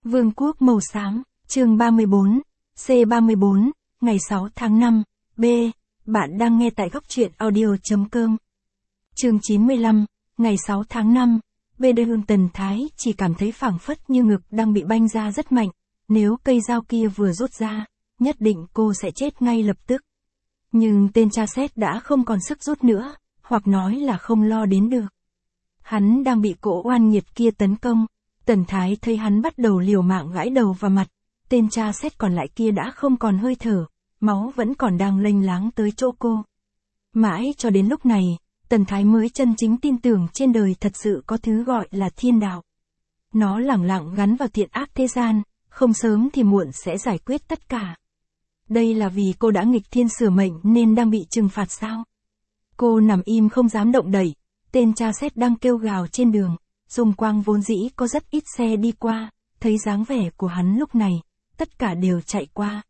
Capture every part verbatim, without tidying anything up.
Vương quốc màu xám, chương ba mươi bốn, C ba mươi bốn, ngày sáu tháng năm, B, bạn đang nghe tại góc truyện audio.com. Chương chín mươi lăm, ngày sáu tháng năm, B Đê Hương Tần Thái chỉ cảm thấy phảng phất như ngực đang bị banh ra rất mạnh, nếu cây dao kia vừa rút ra, nhất định cô sẽ chết ngay lập tức. Nhưng tên cha xét đã không còn sức rút nữa, hoặc nói là không lo đến được. Hắn đang bị cỗ oan nghiệt kia tấn công. Tần Thái thấy hắn bắt đầu liều mạng gãi đầu và mặt, tên cha xét còn lại kia đã không còn hơi thở, máu vẫn còn đang lênh láng tới chỗ cô. Mãi cho đến lúc này, Tần Thái mới chân chính tin tưởng trên đời thật sự có thứ gọi là thiên đạo. Nó lẳng lặng gắn vào thiện ác thế gian, không sớm thì muộn sẽ giải quyết tất cả. Đây là vì cô đã nghịch thiên sửa mệnh nên đang bị trừng phạt sao? Cô nằm im không dám động đậy, tên cha xét đang kêu gào trên đường. Dung quang vốn dĩ có rất ít xe đi qua, thấy dáng vẻ của hắn lúc này, tất cả đều chạy qua.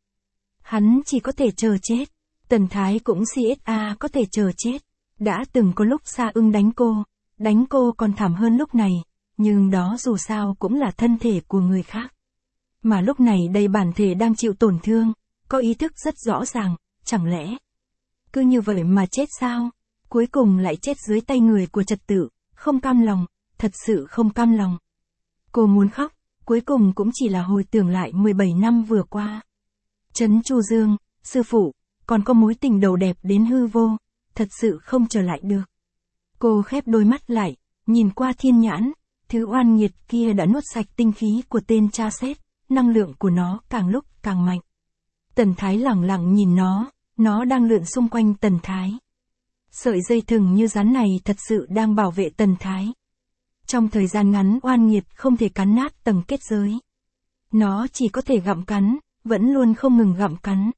Hắn chỉ có thể chờ chết. Tần Thái cũng xê ét a có thể chờ chết. Đã từng có lúc Sa Ưng đánh cô, đánh cô còn thảm hơn lúc này, nhưng đó dù sao cũng là thân thể của người khác. Mà lúc này đây bản thể đang chịu tổn thương, có ý thức rất rõ ràng, chẳng lẽ cứ như vậy mà chết sao? Cuối cùng lại chết dưới tay người của trật tự, không cam lòng. Thật sự không cam lòng. Cô muốn khóc, cuối cùng cũng chỉ là hồi tưởng lại mười bảy năm vừa qua. Trấn Chu Dương, sư phụ, còn có mối tình đầu đẹp đến hư vô, thật sự không trở lại được. Cô khép đôi mắt lại, nhìn qua thiên nhãn, thứ oan nghiệt kia đã nuốt sạch tinh khí của tên cha xét, năng lượng của nó càng lúc càng mạnh. Tần Thái lẳng lặng nhìn nó, nó đang lượn xung quanh Tần Thái. Sợi dây thừng như rắn này thật sự đang bảo vệ Tần Thái. Trong thời gian ngắn oan nghiệt không thể cắn nát tầng kết giới. Nó chỉ có thể gặm cắn, vẫn luôn không ngừng gặm cắn.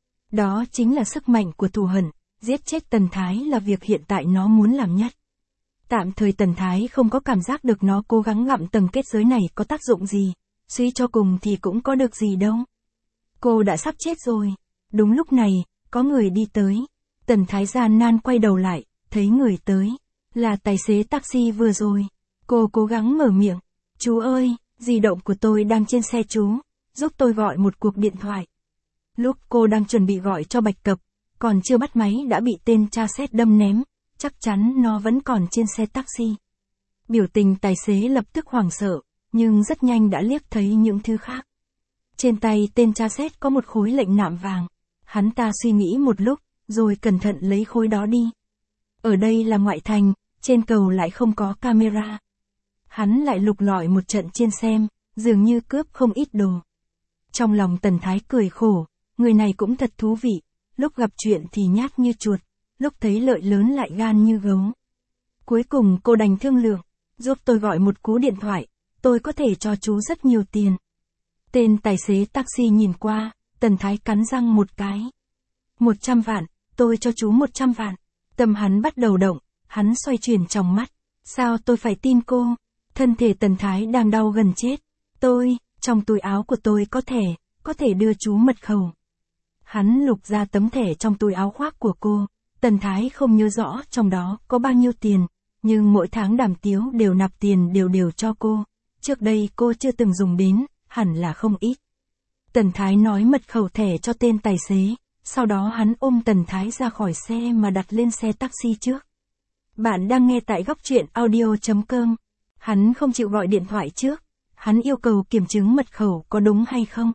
Đó chính là sức mạnh của thù hận, giết chết Tần Thái là việc hiện tại nó muốn làm nhất. Tạm thời Tần Thái không có cảm giác được nó cố gắng gặm tầng kết giới này có tác dụng gì, suy cho cùng thì cũng có được gì đâu. Cô đã sắp chết rồi. Đúng lúc này, có người đi tới. Tần Thái gian nan quay đầu lại, thấy người tới, là tài xế taxi vừa rồi. Cô cố gắng mở miệng. Chú ơi, di động của tôi đang trên xe chú, giúp tôi gọi một cuộc điện thoại. Lúc cô đang chuẩn bị gọi cho Bạch Cập, còn chưa bắt máy đã bị tên cha xét đâm ném, chắc chắn nó vẫn còn trên xe taxi. Biểu tình tài xế lập tức hoảng sợ, nhưng rất nhanh đã liếc thấy những thứ khác. Trên tay tên cha xét có một khối lệnh nạm vàng. Hắn ta suy nghĩ một lúc, rồi cẩn thận lấy khối đó đi. Ở đây là ngoại thành, trên cầu lại không có camera. Hắn lại lục lọi một trận trên xem, dường như cướp không ít đồ. Trong lòng Tần Thái cười khổ, người này cũng thật thú vị, lúc gặp chuyện thì nhát như chuột, lúc thấy lợi lớn lại gan như gấu. Cuối cùng cô đành thương lượng, giúp tôi gọi một cú điện thoại, tôi có thể cho chú rất nhiều tiền. Tên tài xế taxi nhìn qua, Tần Thái cắn răng một cái. Một trăm vạn, tôi cho chú một trăm vạn. Tâm hắn bắt đầu động, hắn xoay chuyển trong mắt. Sao tôi phải tin cô? Thân thể Tần Thái đang đau gần chết. Tôi, trong túi áo của tôi có thẻ, có thể đưa chú mật khẩu. Hắn lục ra tấm thẻ trong túi áo khoác của cô. Tần Thái không nhớ rõ trong đó có bao nhiêu tiền, nhưng mỗi tháng Đàm Tiếu đều nạp tiền đều đều cho cô. Trước đây cô chưa từng dùng đến, hẳn là không ít. Tần Thái nói mật khẩu thẻ cho tên tài xế, sau đó hắn ôm Tần Thái ra khỏi xe mà đặt lên xe taxi trước. Bạn đang nghe tại góc truyện audio.com. Hắn không chịu gọi điện thoại trước, hắn yêu cầu kiểm chứng mật khẩu có đúng hay không.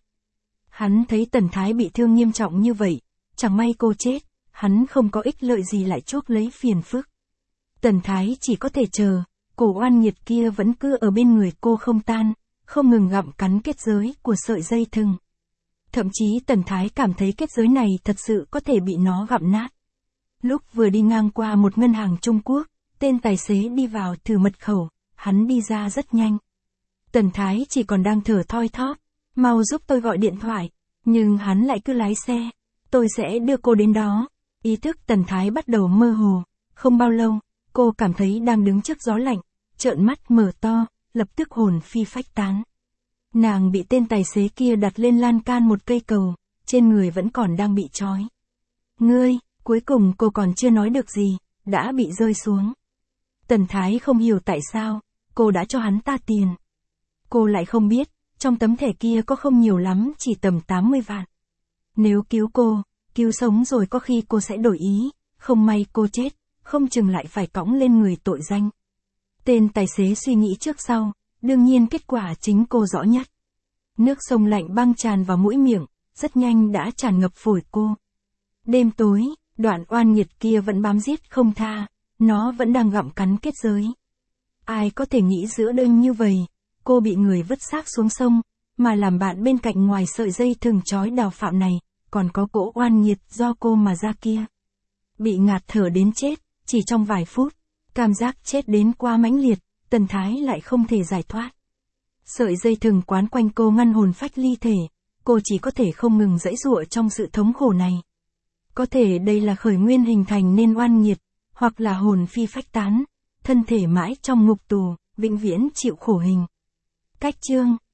Hắn thấy Tần Thái bị thương nghiêm trọng như vậy, chẳng may cô chết, hắn không có ích lợi gì lại chuốc lấy phiền phức. Tần Thái chỉ có thể chờ, cổ oan nghiệt kia vẫn cứ ở bên người cô không tan, không ngừng gặm cắn kết giới của sợi dây thừng. Thậm chí Tần Thái cảm thấy kết giới này thật sự có thể bị nó gặm nát. Lúc vừa đi ngang qua một ngân hàng Trung Quốc, tên tài xế đi vào thử mật khẩu, hắn đi ra rất nhanh. Tần Thái chỉ còn đang thở thoi thóp, mau giúp tôi gọi điện thoại, nhưng hắn lại cứ lái xe, tôi sẽ đưa cô đến đó. Ý thức Tần Thái bắt đầu mơ hồ, không bao lâu, cô cảm thấy đang đứng trước gió lạnh, trợn mắt mở to, lập tức hồn phi phách tán. Nàng bị tên tài xế kia đặt lên lan can một cây cầu, trên người vẫn còn đang bị trói. Ngươi, cuối cùng cô còn chưa nói được gì, đã bị rơi xuống. Tần Thái không hiểu tại sao, cô đã cho hắn ta tiền. Cô lại không biết, Trong tấm thẻ kia có không nhiều lắm, chỉ tầm tám mươi vạn. Nếu cứu cô, cứu sống rồi có khi cô sẽ đổi ý, không may cô chết, không chừng lại phải cõng lên người tội danh. Tên tài xế suy nghĩ trước sau, đương nhiên kết quả chính cô rõ nhất. Nước sông lạnh băng tràn vào mũi miệng, rất nhanh đã tràn ngập phổi cô. Đêm tối, đoạn oan nghiệt kia vẫn bám giết không tha, nó vẫn đang gặm cắn kết giới. Ai có thể nghĩ giữa đêm như vậy, cô bị người vứt xác xuống sông, mà làm bạn bên cạnh ngoài sợi dây thừng trói đào phạm này, còn có cỗ oan nghiệt do cô mà ra kia. Bị ngạt thở đến chết, chỉ trong vài phút, cảm giác chết đến quá mãnh liệt, Tần Thái lại không thể giải thoát. Sợi dây thừng quán quanh cô ngăn hồn phách ly thể, cô chỉ có thể không ngừng giãy giụa trong sự thống khổ này. Có thể đây là khởi nguyên hình thành nên oan nghiệt, hoặc là hồn phi phách tán, thân thể mãi trong ngục tù, vĩnh viễn chịu khổ hình. Cách chương